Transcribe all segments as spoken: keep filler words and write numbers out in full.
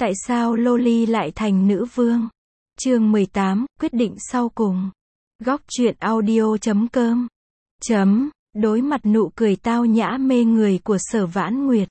Tại sao Loli lại thành nữ vương? Chương mười tám, quyết định sau cùng. Góc truyện audio chấm com. Chấm, đối mặt nụ cười tao nhã mê người của Sở Vãn Nguyệt.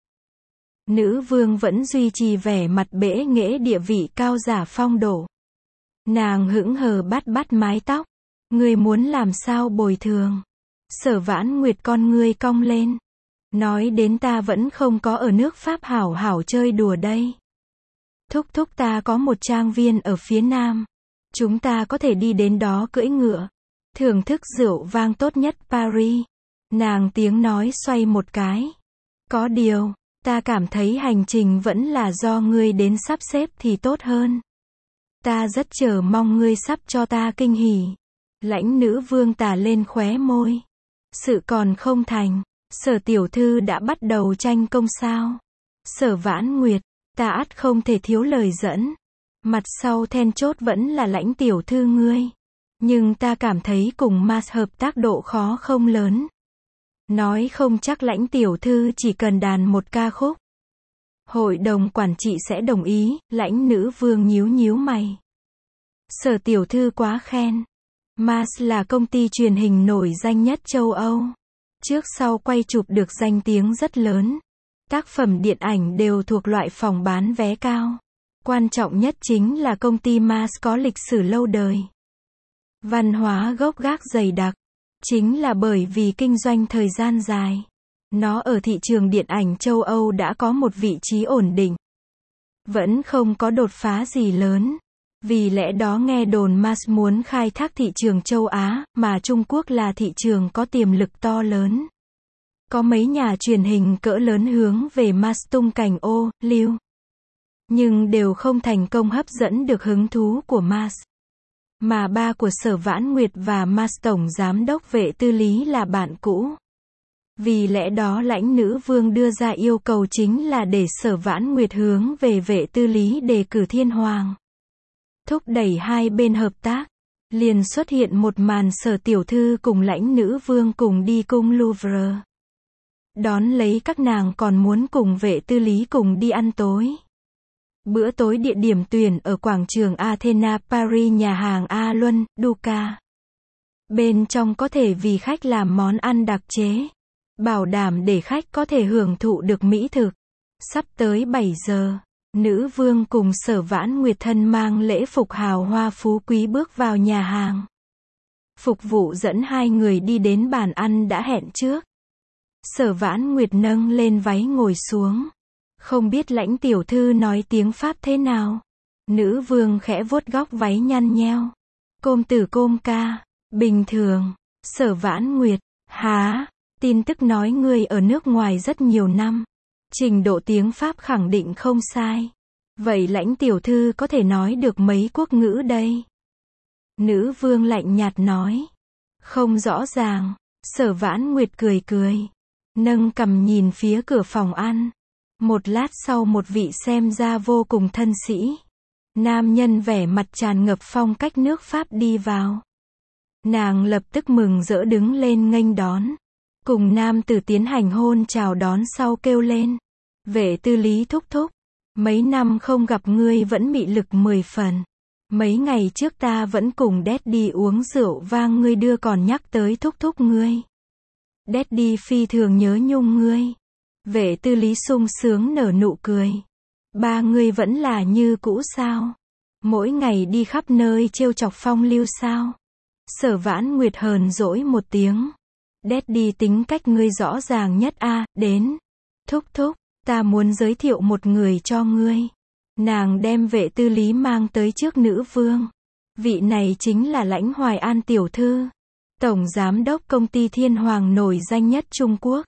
Nữ vương vẫn duy trì vẻ mặt bẽ nghễ địa vị cao giả phong độ. Nàng hững hờ bắt bắt mái tóc. Ngươi muốn làm sao bồi thường? Sở Vãn Nguyệt con ngươi cong lên. Nói đến ta vẫn không có ở nước Pháp hảo hảo chơi đùa đây. Thúc thúc ta có một trang viên ở phía nam. Chúng ta có thể đi đến đó cưỡi ngựa. Thưởng thức rượu vang tốt nhất Paris. Nàng tiếng nói xoay một cái. Có điều, ta cảm thấy hành trình vẫn là do ngươi đến sắp xếp thì tốt hơn. Ta rất chờ mong ngươi sắp cho ta kinh hỉ. Lãnh nữ vương tà lên khóe môi. Sự còn không thành. Sở tiểu thư đã bắt đầu tranh công sao? Sở Vãn Nguyệt, ta ắt không thể thiếu lời dẫn. Mặt sau then chốt vẫn là lãnh tiểu thư ngươi. Nhưng ta cảm thấy cùng Mars hợp tác độ khó không lớn. Nói không chắc lãnh tiểu thư chỉ cần đàn một ca khúc. Hội đồng quản trị sẽ đồng ý, lãnh nữ vương nhíu nhíu mày. Sở tiểu thư quá khen. Mars là công ty truyền hình nổi danh nhất châu Âu. Trước sau quay chụp được danh tiếng rất lớn. Tác phẩm điện ảnh đều thuộc loại phòng bán vé cao. Quan trọng nhất chính là công ty Mars có lịch sử lâu đời. Văn hóa gốc gác dày đặc. Chính là bởi vì kinh doanh thời gian dài. Nó ở thị trường điện ảnh châu Âu đã có một vị trí ổn định. Vẫn không có đột phá gì lớn. Vì lẽ đó nghe đồn Mars muốn khai thác thị trường châu Á, mà Trung Quốc là thị trường có tiềm lực to lớn. Có mấy nhà truyền hình cỡ lớn hướng về Mars tung cành ô, liu. Nhưng đều không thành công hấp dẫn được hứng thú của Mars. Mà ba của Sở Vãn Nguyệt và Mars tổng giám đốc Vệ Tư Lý là bạn cũ. Vì lẽ đó lãnh nữ vương đưa ra yêu cầu chính là để Sở Vãn Nguyệt hướng về Vệ Tư Lý đề cử Thiên Hoàng. Thúc đẩy hai bên hợp tác. Liền xuất hiện một màn Sở tiểu thư cùng lãnh nữ vương cùng đi cung Louvre. Đón lấy các nàng còn muốn cùng Vệ Tư Lý cùng đi ăn tối. Bữa tối địa điểm tuyển ở quảng trường Athena Paris, nhà hàng A Luân, Duca. Bên trong có thể vì khách làm món ăn đặc chế. Bảo đảm để khách có thể hưởng thụ được mỹ thực. Sắp tới bảy giờ. Nữ vương cùng Sở Vãn Nguyệt thân mang lễ phục hào hoa phú quý bước vào nhà hàng. Phục vụ dẫn hai người đi đến bàn ăn đã hẹn trước. Sở Vãn Nguyệt nâng lên váy ngồi xuống. Không biết lãnh tiểu thư nói tiếng Pháp thế nào? Nữ vương khẽ vuốt góc váy nhăn nheo. Côm tử côm ca. Bình thường. Sở Vãn Nguyệt. Há, tin tức nói ngươi ở nước ngoài rất nhiều năm. Trình độ tiếng Pháp khẳng định không sai. Vậy lãnh tiểu thư có thể nói được mấy quốc ngữ đây? Nữ vương lạnh nhạt nói. Không rõ ràng. Sở Vãn Nguyệt cười cười. Nâng cằm nhìn phía cửa phòng ăn. Một lát sau một vị xem ra vô cùng thân sĩ. Nam nhân vẻ mặt tràn ngập phong cách nước Pháp đi vào. Nàng lập tức mừng rỡ đứng lên nghênh đón. Cùng nam tử tiến hành hôn chào đón sau kêu lên. Vệ Tư Lý thúc thúc. Mấy năm không gặp ngươi vẫn mị lực mười phần. Mấy ngày trước ta vẫn cùng Daddy uống rượu vang ngươi đưa còn nhắc tới thúc thúc ngươi. Daddy phi thường nhớ nhung ngươi. Vệ Tư Lý sung sướng nở nụ cười. Ba ngươi vẫn là như cũ sao? Mỗi ngày đi khắp nơi trêu chọc phong lưu sao? Sở Vãn Nguyệt hờn dỗi một tiếng. Daddy tính cách ngươi rõ ràng nhất a, à, đến. Thúc thúc, ta muốn giới thiệu một người cho ngươi. Nàng đem Vệ Tư Lý mang tới trước nữ vương. Vị này chính là lãnh Hoài An tiểu thư. Tổng giám đốc công ty Thiên Hoàng nổi danh nhất Trung Quốc.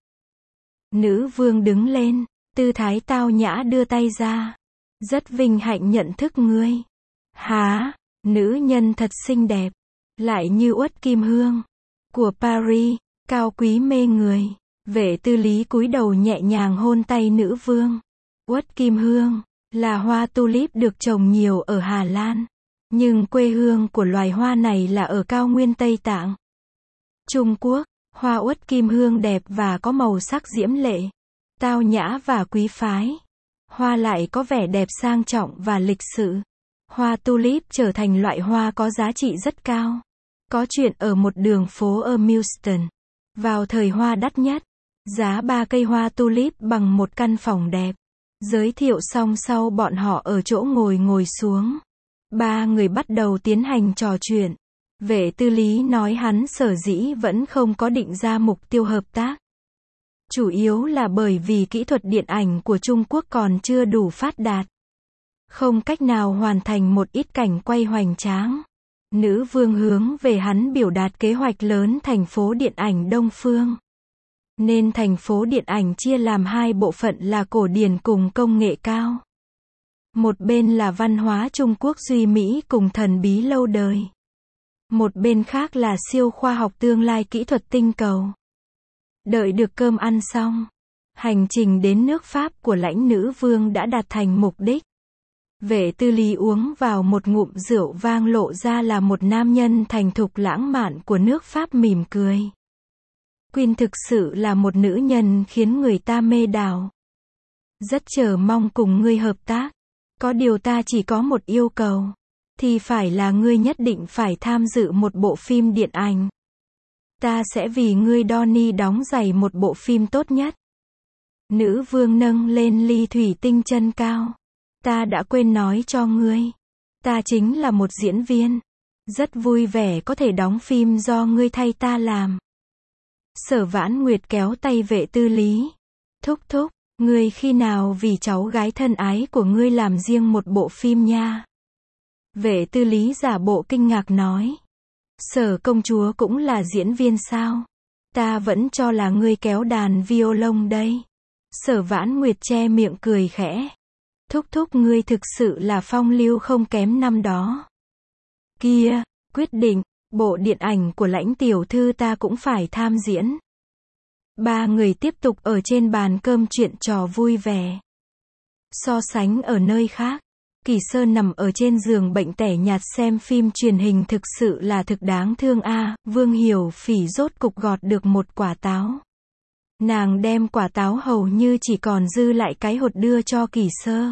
Nữ vương đứng lên, tư thái tao nhã đưa tay ra. Rất vinh hạnh nhận thức ngươi. Há, nữ nhân thật xinh đẹp. Lại như uất kim hương. Của Paris, cao quý mê người. Vệ Tư Lý cúi đầu nhẹ nhàng hôn tay nữ vương. Uất kim hương, là hoa tulip được trồng nhiều ở Hà Lan. Nhưng quê hương của loài hoa này là ở cao nguyên Tây Tạng. Trung Quốc, hoa uất kim hương đẹp và có màu sắc diễm lệ. Tao nhã và quý phái. Hoa lại có vẻ đẹp sang trọng và lịch sự. Hoa tulip trở thành loại hoa có giá trị rất cao. Có chuyện ở một đường phố ở Milston. Vào thời hoa đắt nhất, giá ba cây hoa tulip bằng một căn phòng đẹp. Giới thiệu xong sau bọn họ ở chỗ ngồi ngồi xuống. Ba người bắt đầu tiến hành trò chuyện. Vệ tư lý nói hắn sở dĩ vẫn không có định ra mục tiêu hợp tác. Chủ yếu là bởi vì kỹ thuật điện ảnh của Trung Quốc còn chưa đủ phát đạt. Không cách nào hoàn thành một ít cảnh quay hoành tráng. Nữ vương hướng về hắn biểu đạt kế hoạch lớn thành phố điện ảnh Đông Phương. Nên thành phố điện ảnh chia làm hai bộ phận là cổ điển cùng công nghệ cao. Một bên là văn hóa Trung Quốc duy mỹ cùng thần bí lâu đời. Một bên khác là siêu khoa học tương lai kỹ thuật tinh cầu. Đợi được cơm ăn xong, hành trình đến nước Pháp của lãnh nữ vương đã đạt thành mục đích. Vệ tư lý uống vào một ngụm rượu vang lộ ra là một nam nhân thành thục lãng mạn của nước Pháp mỉm cười. Queen thực sự là một nữ nhân khiến người ta mê đảo. Rất chờ mong cùng ngươi hợp tác. Có điều ta chỉ có một yêu cầu. Thì phải là ngươi nhất định phải tham dự một bộ phim điện ảnh. Ta sẽ vì ngươi Donnie đóng giày một bộ phim tốt nhất. Nữ vương nâng lên ly thủy tinh chân cao. Ta đã quên nói cho ngươi. Ta chính là một diễn viên. Rất vui vẻ có thể đóng phim do ngươi thay ta làm. Sở Vãn Nguyệt kéo tay vệ tư lý. Thúc thúc, ngươi khi nào vì cháu gái thân ái của ngươi làm riêng một bộ phim nha. Vệ tư lý giả bộ kinh ngạc nói. Sở công chúa cũng là diễn viên sao? Ta vẫn cho là ngươi kéo đàn violon đây. Sở Vãn Nguyệt che miệng cười khẽ. Thúc thúc ngươi thực sự là phong lưu không kém năm đó. Kia, quyết định, bộ điện ảnh của lãnh tiểu thư ta cũng phải tham diễn. Ba người tiếp tục ở trên bàn cơm chuyện trò vui vẻ. So sánh ở nơi khác, Kỳ Sơn nằm ở trên giường bệnh tẻ nhạt xem phim truyền hình thực sự là thực đáng thương a. À, Vương Hiểu Phỉ rốt cục gọt được một quả táo. Nàng đem quả táo hầu như chỉ còn dư lại cái hột đưa cho Kỳ Sơ.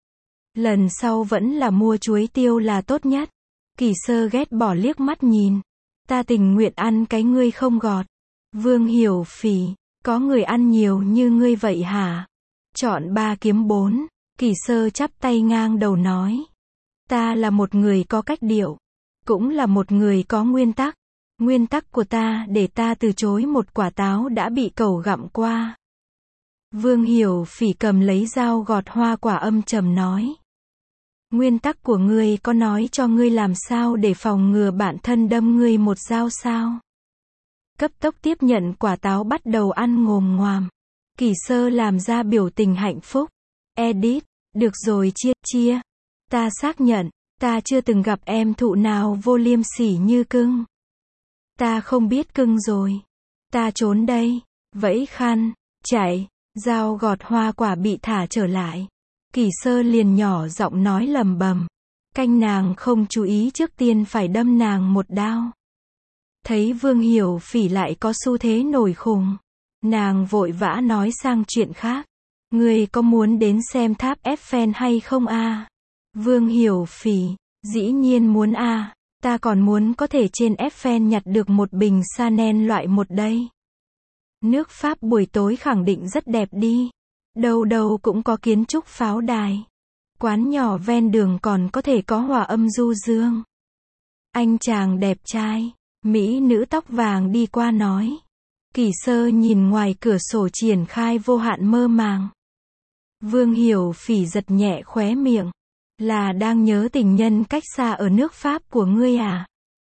Lần sau vẫn là mua chuối tiêu là tốt nhất. Kỳ Sơ ghét bỏ liếc mắt nhìn. Ta tình nguyện ăn cái ngươi không gọt. Vương Hiểu Phỉ, có người ăn nhiều như ngươi vậy hả? Chọn ba kiếm bốn. Kỳ Sơ chắp tay ngang đầu nói. Ta là một người có cách điệu. Cũng là một người có nguyên tắc. Nguyên tắc của ta để ta từ chối một quả táo đã bị cẩu gặm qua. Vương Hiểu Phỉ cầm lấy dao gọt hoa quả âm trầm nói. Nguyên tắc của ngươi có nói cho ngươi làm sao để phòng ngừa bản thân đâm ngươi một dao sao? Cấp tốc tiếp nhận quả táo bắt đầu ăn ngồm ngoàm. Kỳ Sơ làm ra biểu tình hạnh phúc. Edit, được rồi chia, chia. Ta xác nhận, ta chưa từng gặp em thụ nào vô liêm sỉ như cưng. Ta không biết cưng rồi. Ta trốn đây, vẫy khăn, chạy, dao gọt hoa quả bị thả trở lại. Kỳ Sơ liền nhỏ giọng nói lầm bầm. Canh nàng không chú ý trước tiên phải đâm nàng một đao. Thấy Vương Hiểu Phỉ lại có xu thế nổi khùng. Nàng vội vã nói sang chuyện khác. Ngươi có muốn đến xem tháp Eiffel hay không a? À? Vương Hiểu Phỉ, dĩ nhiên muốn a. À. Ta còn muốn có thể trên Eiffel nhặt được một bình Chanel loại một đây. Nước Pháp buổi tối khẳng định rất đẹp đi. Đâu đâu cũng có kiến trúc pháo đài. Quán nhỏ ven đường còn có thể có hòa âm du dương. Anh chàng đẹp trai, mỹ nữ tóc vàng đi qua nói. Kỳ Sơ nhìn ngoài cửa sổ triển khai vô hạn mơ màng. Vương Hiểu Phỉ giật nhẹ khóe miệng. Là đang nhớ tình nhân cách xa ở nước Pháp của ngươi à?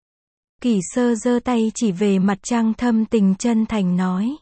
Kỳ Sơ giơ tay chỉ về mặt trăng thâm tình chân thành nói.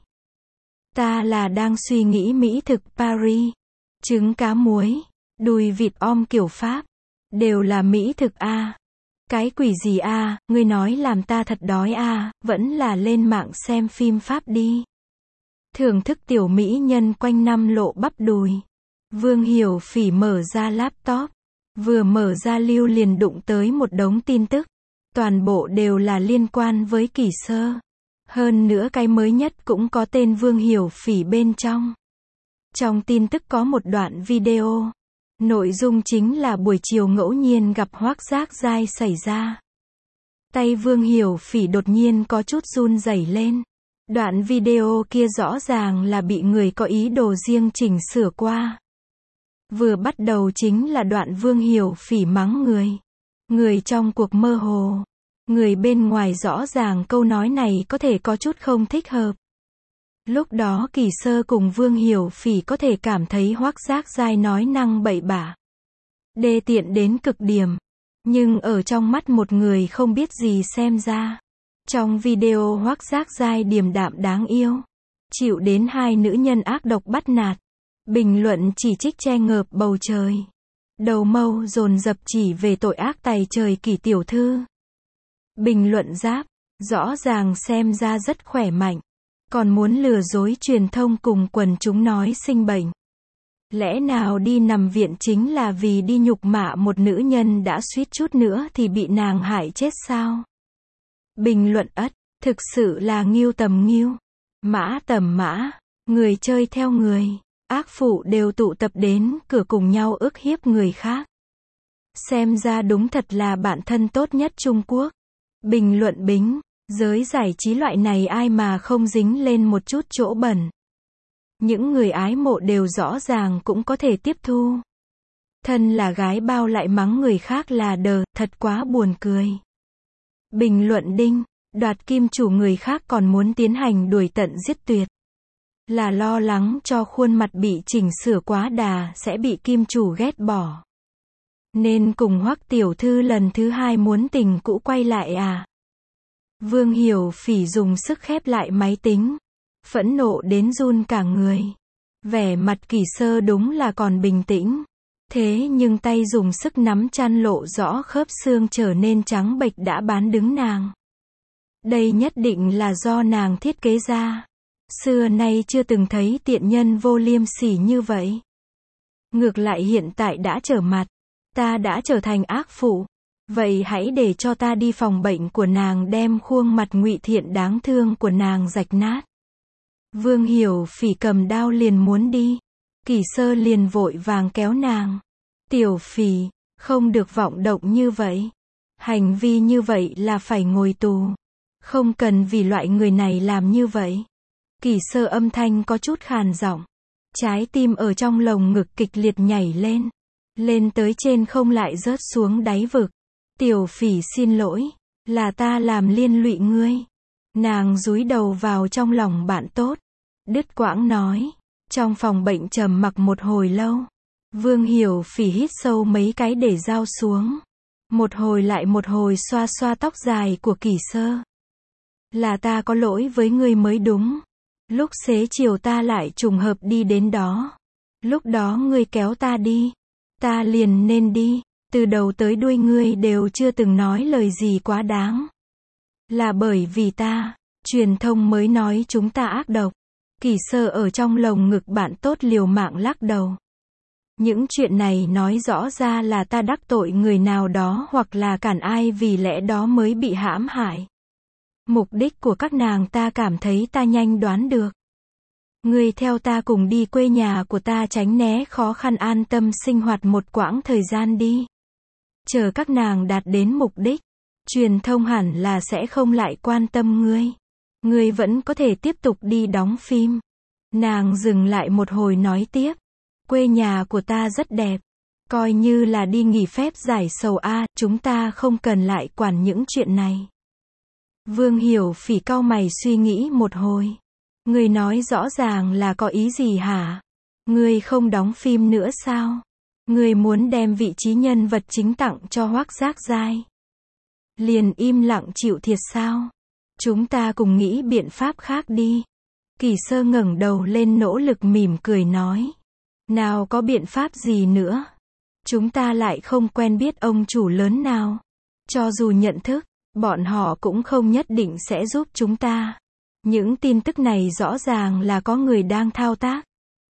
Ta là đang suy nghĩ mỹ thực Paris. Trứng cá muối, đùi vịt om kiểu Pháp. Đều là mỹ thực a. À. Cái quỷ gì a, à, ngươi nói làm ta thật đói a, à, vẫn là lên mạng xem phim Pháp đi. Thưởng thức tiểu mỹ nhân quanh năm lộ bắp đùi. Vương Hiểu Phỉ mở ra laptop. Vừa mở ra lưu liền đụng tới một đống tin tức. Toàn bộ đều là liên quan với Kỳ Sơ. Hơn nữa cái mới nhất cũng có tên Vương Hiểu Phỉ bên trong. Trong tin tức có một đoạn video. Nội dung chính là buổi chiều ngẫu nhiên gặp Hoác Giác Giai xảy ra. Tay Vương Hiểu Phỉ đột nhiên có chút run rẩy lên. Đoạn video kia rõ ràng là bị người có ý đồ riêng chỉnh sửa qua. Vừa bắt đầu chính là đoạn Vương Hiểu Phỉ mắng người. Người trong cuộc mơ hồ. Người bên ngoài rõ ràng câu nói này có thể có chút không thích hợp. Lúc đó Kỳ Sơ cùng Vương Hiểu Phỉ có thể cảm thấy Hoác Giác Giai nói năng bậy bạ, đê tiện đến cực điểm. Nhưng ở trong mắt một người không biết gì xem ra. Trong video Hoác Giác Giai điềm đạm đáng yêu. Chịu đến hai nữ nhân ác độc bắt nạt. Bình luận chỉ trích che ngợp bầu trời. Đầu mâu dồn dập chỉ về tội ác tày trời Kỳ tiểu thư. Bình luận giáp, rõ ràng xem ra rất khỏe mạnh. Còn muốn lừa dối truyền thông cùng quần chúng nói sinh bệnh. Lẽ nào đi nằm viện chính là vì đi nhục mạ một nữ nhân đã suýt chút nữa thì bị nàng hại chết sao? Bình luận ất, thực sự là nghiêu tầm nghiêu, mã tầm mã, người chơi theo người, ác phụ đều tụ tập đến cửa cùng nhau ức hiếp người khác. Xem ra đúng thật là bạn thân tốt nhất Trung Quốc. Bình luận bính, giới giải trí loại này ai mà không dính lên một chút chỗ bẩn. Những người ái mộ đều rõ ràng cũng có thể tiếp thu. Thân là gái bao lại mắng người khác là đờ, thật quá buồn cười. Bình luận đinh, đoạt kim chủ người khác còn muốn tiến hành đuổi tận giết tuyệt. Là lo lắng cho khuôn mặt bị chỉnh sửa quá đà sẽ bị kim chủ ghét bỏ. Nên cùng Hoắc tiểu thư lần thứ hai muốn tình cũ quay lại à? Vương Hiểu Phỉ dùng sức khép lại máy tính. Phẫn nộ đến run cả người. Vẻ mặt Kỳ Sơ đúng là còn bình tĩnh. Thế nhưng tay dùng sức nắm chăn lộ rõ khớp xương trở nên trắng bệch đã bán đứng nàng. Đây nhất định là do nàng thiết kế ra. Xưa nay chưa từng thấy tiện nhân vô liêm sỉ như vậy. Ngược lại hiện tại đã trở mặt. Ta đã trở thành ác phụ. Vậy hãy để cho ta đi phòng bệnh của nàng đem khuôn mặt ngụy thiện đáng thương của nàng rạch nát. Vương Hiểu Phỉ cầm đao liền muốn đi. Kỳ Sơ liền vội vàng kéo nàng. Tiểu Phỉ, không được vọng động như vậy. Hành vi như vậy là phải ngồi tù. Không cần vì loại người này làm như vậy. Kỳ Sơ âm thanh có chút khàn giọng. Trái tim ở trong lồng ngực kịch liệt nhảy lên. Lên tới trên không lại rớt xuống đáy vực. Tiểu Phỉ xin lỗi. Là ta làm liên lụy ngươi. Nàng dúi đầu vào trong lòng bạn tốt. Đứt quãng nói. Trong phòng bệnh trầm mặc một hồi lâu. Vương Hiểu Phỉ hít sâu mấy cái để dao xuống. Một hồi lại một hồi xoa xoa tóc dài của Kỳ Sơ. Là ta có lỗi với ngươi mới đúng. Lúc xế chiều ta lại trùng hợp đi đến đó. Lúc đó ngươi kéo ta đi. Ta liền nên đi. Từ đầu tới đuôi ngươi đều chưa từng nói lời gì quá đáng. Là bởi vì ta, truyền thông mới nói chúng ta ác độc. Kỳ Sơ ở trong lồng ngực bạn tốt liều mạng lắc đầu. Những chuyện này nói rõ ra là ta đắc tội người nào đó hoặc là cản ai vì lẽ đó mới bị hãm hại. Mục đích của các nàng ta cảm thấy ta nhanh đoán được. Ngươi theo ta cùng đi quê nhà của ta tránh né khó khăn an tâm sinh hoạt một quãng thời gian đi. Chờ các nàng đạt đến mục đích, truyền thông hẳn là sẽ không lại quan tâm ngươi. Ngươi vẫn có thể tiếp tục đi đóng phim. Nàng dừng lại một hồi nói tiếp. Quê nhà của ta rất đẹp. Coi như là đi nghỉ phép giải sầu a, chúng ta không cần lại quản những chuyện này. Vương Hiểu Phỉ cau mày suy nghĩ một hồi. Ngươi nói rõ ràng là có ý gì hả? Ngươi không đóng phim nữa sao? Ngươi muốn đem vị trí nhân vật chính tặng cho Hoác Giác Giai. Liền im lặng chịu thiệt sao? Chúng ta cùng nghĩ biện pháp khác đi. Kỳ Sơ ngẩng đầu lên nỗ lực mỉm cười nói. Nào có biện pháp gì nữa? Chúng ta lại không quen biết ông chủ lớn nào. Cho dù nhận thức, bọn họ cũng không nhất định sẽ giúp chúng ta. Những tin tức này rõ ràng là có người đang thao tác.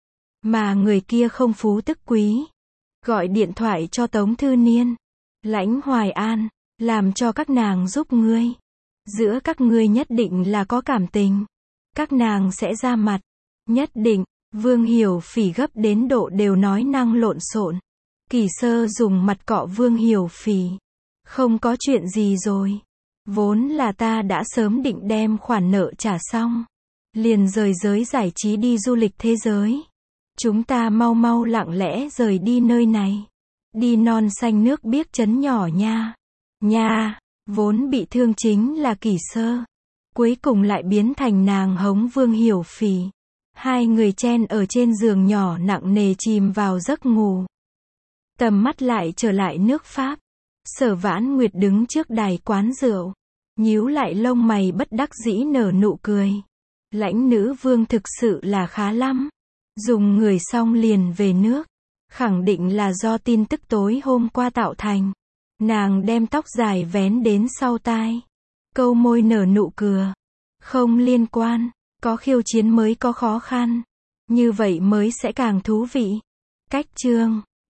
Mà người kia không phú tức quý. Gọi điện thoại cho Tống Thư Niên, Lãnh Hoài An, làm cho các nàng giúp ngươi. Giữa các ngươi nhất định là có cảm tình. Các nàng sẽ ra mặt. Nhất định. Vương Hiểu Phỉ gấp đến độ đều nói năng lộn xộn. Kỳ Sơ dùng mặt cọ Vương Hiểu Phỉ. Không có chuyện gì rồi. Vốn là ta đã sớm định đem khoản nợ trả xong. Liền rời giới giải trí đi du lịch thế giới. Chúng ta mau mau lặng lẽ rời đi nơi này. Đi non xanh nước biếc trấn nhỏ nha. Nha, vốn bị thương chính là Kỳ Sơ. Cuối cùng lại biến thành nàng hống Vương Hiểu Phỉ. Hai người chen ở trên giường nhỏ nặng nề chìm vào giấc ngủ. Tầm mắt lại trở lại nước Pháp. Sở Vãn Nguyệt đứng trước đài quán rượu. Nhíu lại lông mày bất đắc dĩ nở nụ cười. Lãnh nữ vương thực sự là khá lắm. Dùng người xong liền về nước. Khẳng định là do tin tức tối hôm qua tạo thành. Nàng đem tóc dài vén đến sau tai. Câu môi nở nụ cười. Không liên quan. Có khiêu chiến mới có khó khăn. Như vậy mới sẽ càng thú vị. Cách chương